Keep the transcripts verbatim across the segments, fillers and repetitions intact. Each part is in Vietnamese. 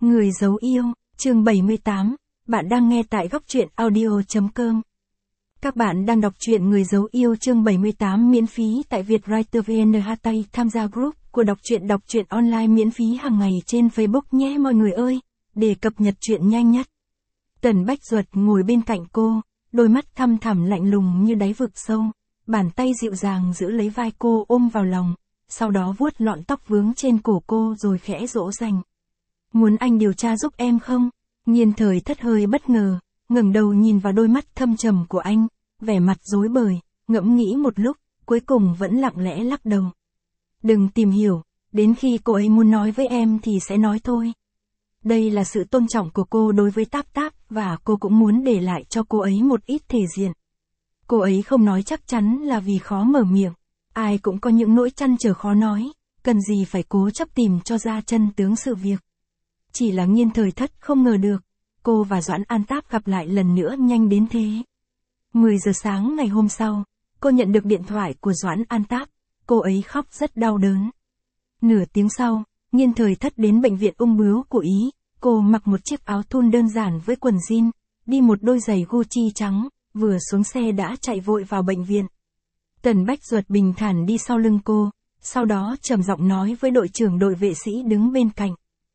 Người giấu yêu, chương bảy mươi tám, bạn đang nghe tại góc truyện audio.com. Các bạn đang đọc truyện Người giấu yêu chương bảy mươi tám miễn phí tại Vietwriter vê en hát tay tham gia group của đọc truyện đọc truyện online miễn phí hàng ngày trên Facebook nhé mọi người ơi, để cập nhật truyện nhanh nhất. Tần Bách Duật ngồi bên cạnh cô, đôi mắt thăm thẳm lạnh lùng như đáy vực sâu, bàn tay dịu dàng giữ lấy vai cô ôm vào lòng, sau đó vuốt lọn tóc vướng trên cổ cô rồi khẽ dỗ dành. Muốn anh điều tra giúp em không? Nhiên Thời Thất hơi bất ngờ, ngẩng đầu nhìn vào đôi mắt thâm trầm của anh, vẻ mặt rối bời, ngẫm nghĩ một lúc, cuối cùng vẫn lặng lẽ lắc đầu. Đừng tìm hiểu, đến khi cô ấy muốn nói với em thì sẽ nói thôi. Đây là sự tôn trọng của cô đối với Táp Táp và cô cũng muốn để lại cho cô ấy một ít thể diện. Cô ấy không nói chắc chắn là vì khó mở miệng, ai cũng có những nỗi trăn trở khó nói, cần gì phải cố chấp tìm cho ra chân tướng sự việc. Chỉ là Nhiên Thời Thất không ngờ được, cô và Doãn An Táp gặp lại lần nữa nhanh đến thế. mười giờ sáng ngày hôm sau, cô nhận được điện thoại của Doãn An Táp, cô ấy khóc rất đau đớn. Nửa tiếng sau, Nhiên Thời Thất đến bệnh viện ung bướu của Ý, cô mặc một chiếc áo thun đơn giản với quần jean, đi một đôi giày Gucci trắng, vừa xuống xe đã chạy vội vào bệnh viện. Tần Bách Duật bình thản đi sau lưng cô, sau đó trầm giọng nói với đội trưởng đội vệ sĩ đứng bên cạnh.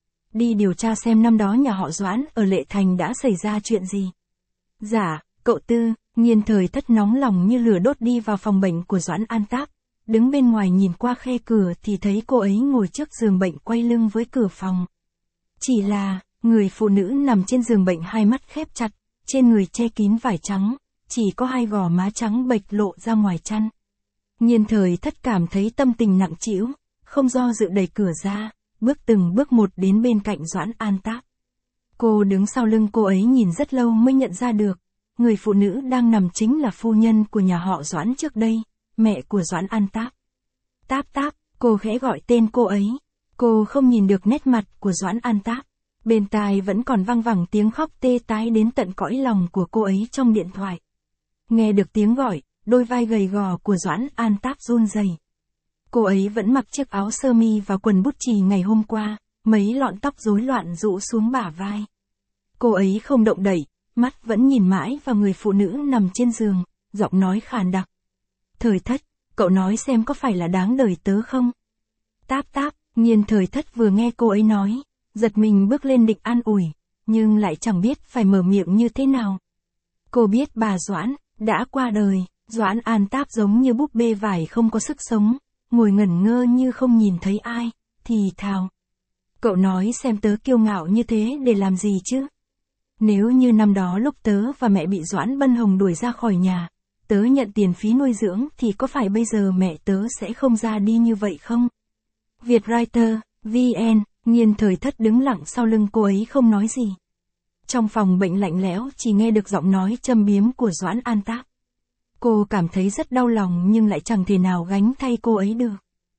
Đi điều tra xem năm đó nhà họ Doãn ở Lệ Thành đã xảy ra chuyện gì. Dạ, cậu Tư. Nhiên Thời Thất nóng lòng như lửa đốt đi vào phòng bệnh của Doãn An Táp, đứng bên ngoài nhìn qua khe cửa thì thấy cô ấy ngồi trước giường bệnh quay lưng với cửa phòng. Chỉ là, người phụ nữ nằm trên giường bệnh hai mắt khép chặt, trên người che kín vải trắng, chỉ có hai gò má trắng bệch lộ ra ngoài chăn. Nhiên Thời Thất cảm thấy tâm tình nặng trĩu, không do dự đẩy cửa ra, bước từng bước một đến bên cạnh Doãn An Táp. Cô đứng sau lưng cô ấy nhìn rất lâu mới nhận ra được, người phụ nữ đang nằm chính là phu nhân của nhà họ Doãn trước đây, mẹ của Doãn An Táp. Táp Táp, cô khẽ gọi tên cô ấy. Cô không nhìn được nét mặt của Doãn An Táp, bên tai vẫn còn văng vẳng tiếng khóc tê tái đến tận cõi lòng của cô ấy trong điện thoại. Nghe được tiếng gọi, đôi vai gầy gò của Doãn An Táp run rẩy. Cô ấy vẫn mặc chiếc áo sơ mi và quần bút chì ngày hôm qua, mấy lọn tóc rối loạn rũ xuống bả vai. Cô ấy không động đậy, mắt vẫn nhìn mãi vào người phụ nữ nằm trên giường, giọng nói khàn đặc. Thời Thất, cậu nói xem có phải là đáng đời tớ không? Táp Táp, Nhiên Thời Thất vừa nghe cô ấy nói, giật mình bước lên định an ủi, nhưng lại chẳng biết phải mở miệng như thế nào. Cô biết bà Doãn đã qua đời. Doãn An Táp giống như búp bê vải không có sức sống, ngồi ngẩn ngơ như không nhìn thấy ai, thì thào. Cậu nói xem tớ kiêu ngạo như thế để làm gì chứ? Nếu như năm đó lúc tớ và mẹ bị Doãn Bân Hồng đuổi ra khỏi nhà, tớ nhận tiền phí nuôi dưỡng thì có phải bây giờ mẹ tớ sẽ không ra đi như vậy không? Vietwriter, vê en, Nhiên Thời Thất đứng lặng sau lưng cô ấy không nói gì. Trong phòng bệnh lạnh lẽo chỉ nghe được giọng nói châm biếm của Doãn An Táp. Cô cảm thấy rất đau lòng nhưng lại chẳng thể nào gánh thay cô ấy được.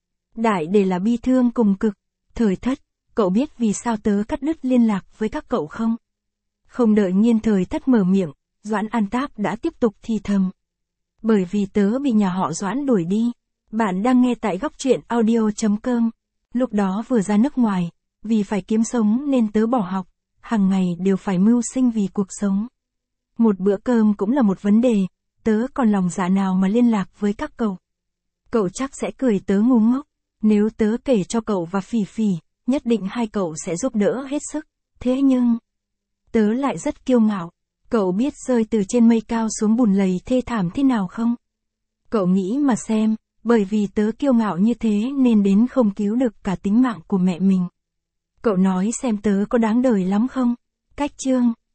Đại để là bi thương cùng cực. Thời Thất, cậu biết vì sao tớ cắt đứt liên lạc với các cậu không? Không đợi Nhiên Thời Thất mở miệng, Doãn An Táp đã tiếp tục thì thầm. Bởi vì tớ bị nhà họ Doãn đuổi đi. Bạn đang nghe tại góc truyện audio.com. Lúc đó vừa ra nước ngoài, vì phải kiếm sống nên tớ bỏ học, hàng ngày đều phải mưu sinh vì cuộc sống. Một bữa cơm cũng là một vấn đề, tớ còn lòng dạ nào mà liên lạc với các cậu. Cậu chắc sẽ cười tớ ngu ngốc, nếu tớ kể cho cậu và Phỉ Phỉ, nhất định hai cậu sẽ giúp đỡ hết sức, thế nhưng... Tớ lại rất kiêu ngạo, cậu biết rơi từ trên mây cao xuống bùn lầy thê thảm thế nào không? Cậu nghĩ mà xem, bởi vì tớ kiêu ngạo như thế nên đến không cứu được cả tính mạng của mẹ mình. Cậu nói xem tớ có đáng đời lắm không? Cách chương